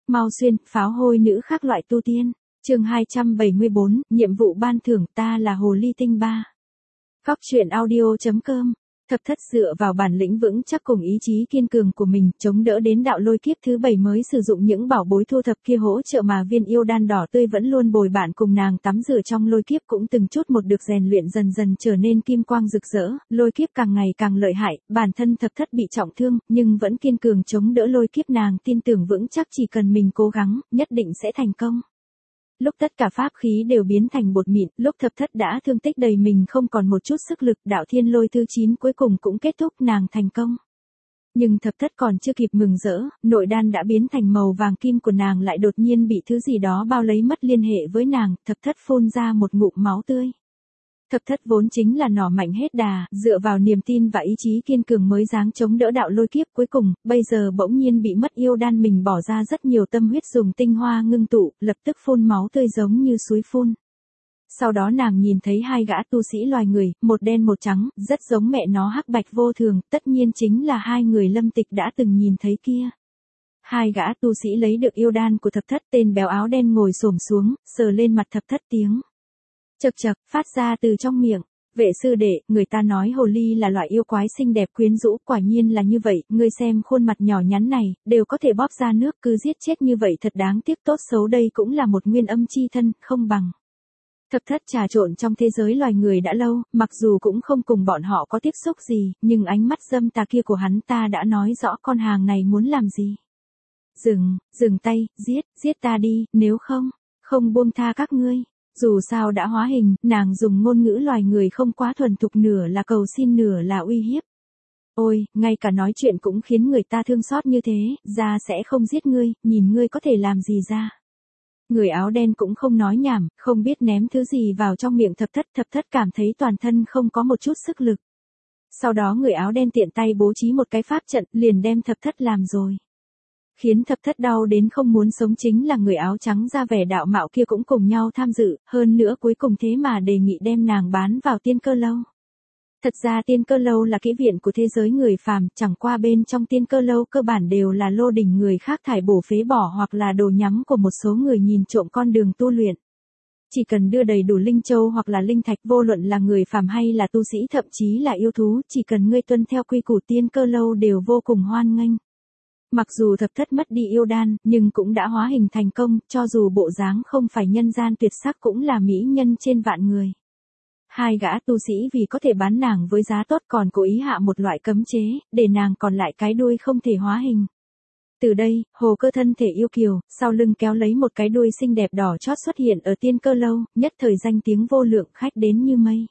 Mau xuyên, pháo hôi nữ khác loại tu tiên. Chương 274, nhiệm vụ ban thưởng, ta là hồ ly tinh 3. Góc truyện audio.com. Thập thất dựa vào bản lĩnh vững chắc cùng ý chí kiên cường của mình, chống đỡ đến đạo lôi kiếp thứ 7 mới sử dụng những bảo bối thu thập kia hỗ trợ mà viên yêu đan đỏ tươi vẫn luôn bồi bạn cùng nàng tắm rửa trong lôi kiếp cũng từng chút một được rèn luyện dần dần trở nên kim quang rực rỡ, lôi kiếp càng ngày càng lợi hại, bản thân thập thất bị trọng thương, nhưng vẫn kiên cường chống đỡ lôi kiếp, nàng tin tưởng vững chắc chỉ cần mình cố gắng, nhất định sẽ thành công. Lúc tất cả pháp khí đều biến thành bột mịn, lúc thập thất đã thương tích đầy mình không còn một chút sức lực, đạo thiên lôi thứ 9 cuối cùng cũng kết thúc, nàng thành công. Nhưng thập thất còn chưa kịp mừng rỡ, nội đan đã biến thành màu vàng kim của nàng lại đột nhiên bị thứ gì đó bao lấy mất liên hệ với nàng, thập thất phun ra một ngụm máu tươi. Thập thất vốn chính là nỏ mạnh hết đà, dựa vào niềm tin và ý chí kiên cường mới dáng chống đỡ đạo lôi kiếp cuối cùng, bây giờ bỗng nhiên bị mất yêu đan, mình bỏ ra rất nhiều tâm huyết dùng tinh hoa ngưng tụ, lập tức phun máu tươi giống như suối phun. Sau đó nàng nhìn thấy hai gã tu sĩ loài người, một đen một trắng, rất giống mẹ nó hắc bạch vô thường, tất nhiên chính là hai người Lâm Tịch đã từng nhìn thấy kia. Hai gã tu sĩ lấy được yêu đan của thập thất, tên béo áo đen ngồi xổm xuống, sờ lên mặt thập thất, tiếng chậc chậc phát ra từ trong miệng. Vệ sư đệ, người ta nói hồ ly là loại yêu quái xinh đẹp quyến rũ, quả nhiên là như vậy, ngươi xem khuôn mặt nhỏ nhắn này, đều có thể bóp ra nước, cứ giết chết như vậy thật đáng tiếc, tốt xấu đây cũng là một nguyên âm chi thân, không bằng. Thập thất trà trộn trong thế giới loài người đã lâu, mặc dù cũng không cùng bọn họ có tiếp xúc gì, nhưng ánh mắt dâm tà kia của hắn ta đã nói rõ con hàng này muốn làm gì. Dừng tay, giết ta đi, nếu không buông tha các ngươi. Dù sao đã hóa hình, nàng dùng ngôn ngữ loài người không quá thuần thục, nửa là cầu xin nửa là uy hiếp. Ôi, ngay cả nói chuyện cũng khiến người ta thương xót như thế, ra sẽ không giết ngươi, nhìn ngươi có thể làm gì ra. Người áo đen cũng không nói nhảm, không biết ném thứ gì vào trong miệng thập thất cảm thấy toàn thân không có một chút sức lực. Sau đó người áo đen tiện tay bố trí một cái pháp trận, liền đem thập thất làm rồi. Khiến thập thất đau đến không muốn sống chính là người áo trắng ra vẻ đạo mạo kia cũng cùng nhau tham dự, hơn nữa cuối cùng thế mà đề nghị đem nàng bán vào tiên cơ lâu. Thật ra tiên cơ lâu là kỹ viện của thế giới người phàm, chẳng qua bên trong tiên cơ lâu cơ bản đều là lô đỉnh người khác thải bổ phế bỏ hoặc là đồ nhắm của một số người nhìn trộm con đường tu luyện. Chỉ cần đưa đầy đủ linh châu hoặc là linh thạch, vô luận là người phàm hay là tu sĩ thậm chí là yêu thú, chỉ cần ngươi tuân theo quy củ tiên cơ lâu đều vô cùng hoan nghênh. Mặc dù thập thất mất đi yêu đan, nhưng cũng đã hóa hình thành công, cho dù bộ dáng không phải nhân gian tuyệt sắc cũng là mỹ nhân trên vạn người. Hai gã tu sĩ vì có thể bán nàng với giá tốt còn cố ý hạ một loại cấm chế, để nàng còn lại cái đuôi không thể hóa hình. Từ đây, hồ cơ thân thể yêu kiều, sau lưng kéo lấy một cái đuôi xinh đẹp đỏ chót xuất hiện ở tiên cơ lâu, nhất thời danh tiếng vô lượng, khách đến như mây.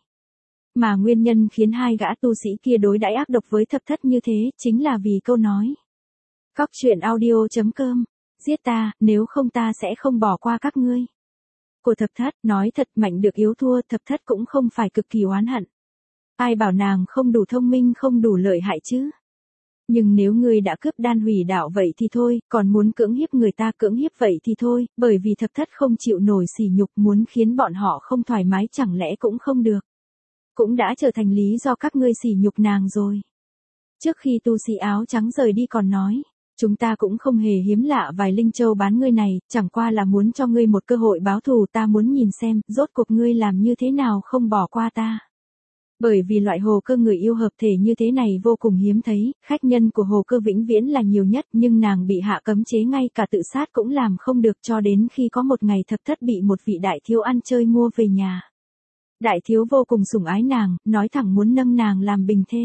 Mà nguyên nhân khiến hai gã tu sĩ kia đối đãi ác độc với thập thất như thế, chính là vì câu nói. Góc truyện audio.com, giết ta, nếu không ta sẽ không bỏ qua các ngươi. Của thập thất, nói thật mạnh được yếu thua, thập thất cũng không phải cực kỳ oán hận. Ai bảo nàng không đủ thông minh không đủ lợi hại chứ. Nhưng nếu ngươi đã cướp đan hủy đạo vậy thì thôi, còn muốn cưỡng hiếp người ta cưỡng hiếp vậy thì thôi, bởi vì thập thất không chịu nổi sỉ nhục, muốn khiến bọn họ không thoải mái chẳng lẽ cũng không được. Cũng đã trở thành lý do các ngươi sỉ nhục nàng rồi. Trước khi tu sĩ áo trắng rời đi còn nói. Chúng ta cũng không hề hiếm lạ vài linh châu bán ngươi này, chẳng qua là muốn cho ngươi một cơ hội báo thù, ta muốn nhìn xem, rốt cuộc ngươi làm như thế nào không bỏ qua ta. Bởi vì loại hồ cơ người yêu hợp thể như thế này vô cùng hiếm thấy, khách nhân của hồ cơ vĩnh viễn là nhiều nhất, nhưng nàng bị hạ cấm chế ngay cả tự sát cũng làm không được, cho đến khi có một ngày thập thất bị một vị đại thiếu ăn chơi mua về nhà. Đại thiếu vô cùng sủng ái nàng, nói thẳng muốn nâng nàng làm bình thê.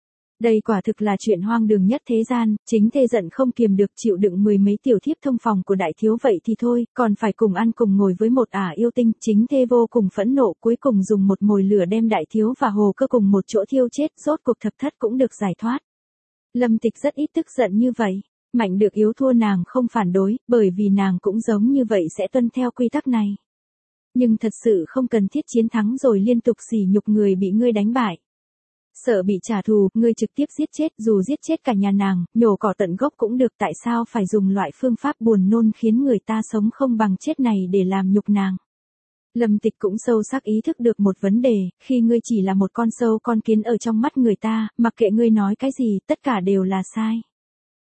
Đây quả thực là chuyện hoang đường nhất thế gian, chính thê giận không kiềm được chịu đựng mười mấy tiểu thiếp thông phòng của đại thiếu vậy thì thôi, còn phải cùng ăn cùng ngồi với một ả yêu tinh, chính thê vô cùng phẫn nộ, cuối cùng dùng một mồi lửa đem đại thiếu và hồ cơ cùng một chỗ thiêu chết, rốt cuộc thập thất cũng được giải thoát. Lâm Tịch rất ít tức giận như vậy, mạnh được yếu thua nàng không phản đối, bởi vì nàng cũng giống như vậy sẽ tuân theo quy tắc này. Nhưng thật sự không cần thiết chiến thắng rồi liên tục sỉ nhục người bị ngươi đánh bại. Sợ bị trả thù, ngươi trực tiếp giết chết, dù giết chết cả nhà nàng, nhổ cỏ tận gốc cũng được, tại sao phải dùng loại phương pháp buồn nôn khiến người ta sống không bằng chết này để làm nhục nàng. Lâm Tịch cũng sâu sắc ý thức được một vấn đề, khi ngươi chỉ là một con sâu con kiến ở trong mắt người ta, mặc kệ ngươi nói cái gì, tất cả đều là sai.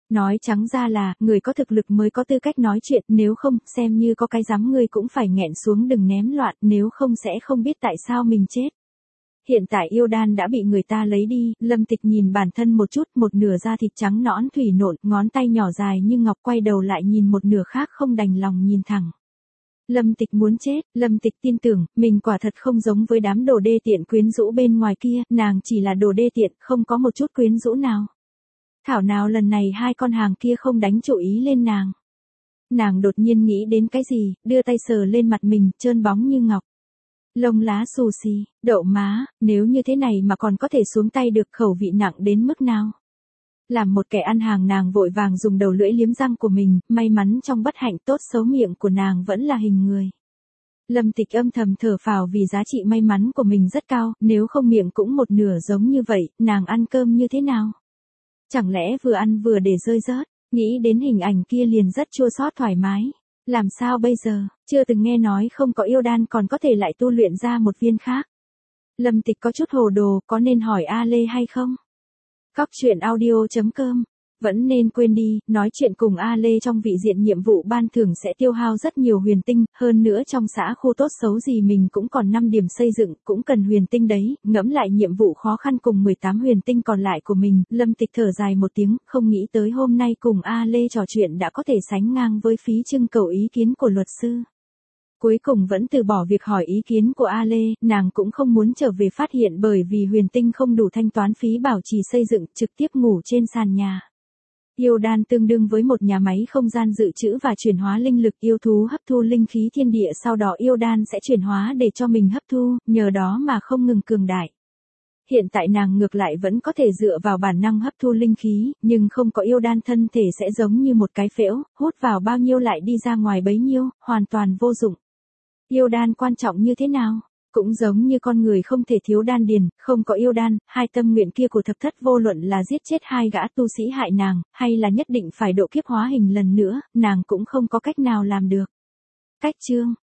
Nói trắng ra là, người có thực lực mới có tư cách nói chuyện, nếu không, xem như có cái dám ngươi cũng phải nghẹn xuống đừng ném loạn, nếu không sẽ không biết tại sao mình chết. Hiện tại yêu đan đã bị người ta lấy đi, Lâm Tịch nhìn bản thân một chút, một nửa da thịt trắng nõn thủy nộn, ngón tay nhỏ dài như ngọc, quay đầu lại nhìn một nửa khác không đành lòng nhìn thẳng. Lâm Tịch muốn chết, Lâm Tịch tin tưởng, mình quả thật không giống với đám đồ đê tiện quyến rũ bên ngoài kia, nàng chỉ là đồ đê tiện, không có một chút quyến rũ nào. Thảo nào lần này hai con hàng kia không đánh chủ ý lên nàng. Nàng đột nhiên nghĩ đến cái gì, đưa tay sờ lên mặt mình, trơn bóng như ngọc. Lông lá xù xì, đậu má, nếu như thế này mà còn có thể xuống tay được, khẩu vị nặng đến mức nào. Làm một kẻ ăn hàng, nàng vội vàng dùng đầu lưỡi liếm răng của mình, may mắn trong bất hạnh tốt xấu miệng của nàng vẫn là hình người. Lâm Tịch âm thầm thở phào vì giá trị may mắn của mình rất cao, nếu không miệng cũng một nửa giống như vậy, nàng ăn cơm như thế nào? Chẳng lẽ vừa ăn vừa để rơi rớt, nghĩ đến hình ảnh kia liền rất chua xót thoải mái. Làm sao bây giờ, chưa từng nghe nói không có yêu đan còn có thể lại tu luyện ra một viên khác. Lâm Tịch có chút hồ đồ, có nên hỏi A Lê hay không? Cóc truyện audio.com. Vẫn nên quên đi, nói chuyện cùng A Lê trong vị diện nhiệm vụ ban thưởng sẽ tiêu hao rất nhiều huyền tinh, hơn nữa trong xã khu tốt xấu gì mình cũng còn 5 điểm xây dựng, cũng cần huyền tinh đấy, ngẫm lại nhiệm vụ khó khăn cùng 18 huyền tinh còn lại của mình, Lâm Tịch thở dài một tiếng, không nghĩ tới hôm nay cùng A Lê trò chuyện đã có thể sánh ngang với phí trưng cầu ý kiến của luật sư. Cuối cùng vẫn từ bỏ việc hỏi ý kiến của A Lê, nàng cũng không muốn trở về phát hiện bởi vì huyền tinh không đủ thanh toán phí bảo trì xây dựng, trực tiếp ngủ trên sàn nhà. Yêu đan tương đương với một nhà máy không gian dự trữ và chuyển hóa linh lực, yêu thú hấp thu linh khí thiên địa, sau đó yêu đan sẽ chuyển hóa để cho mình hấp thu, nhờ đó mà không ngừng cường đại. Hiện tại nàng ngược lại vẫn có thể dựa vào bản năng hấp thu linh khí, nhưng không có yêu đan thân thể sẽ giống như một cái phễu, hút vào bao nhiêu lại đi ra ngoài bấy nhiêu, hoàn toàn vô dụng. Yêu đan quan trọng như thế nào? Cũng giống như con người không thể thiếu đan điền, không có yêu đan, hai tâm nguyện kia của thập thất vô luận là giết chết hai gã tu sĩ hại nàng, hay là nhất định phải độ kiếp hóa hình lần nữa, nàng cũng không có cách nào làm được. Cách chương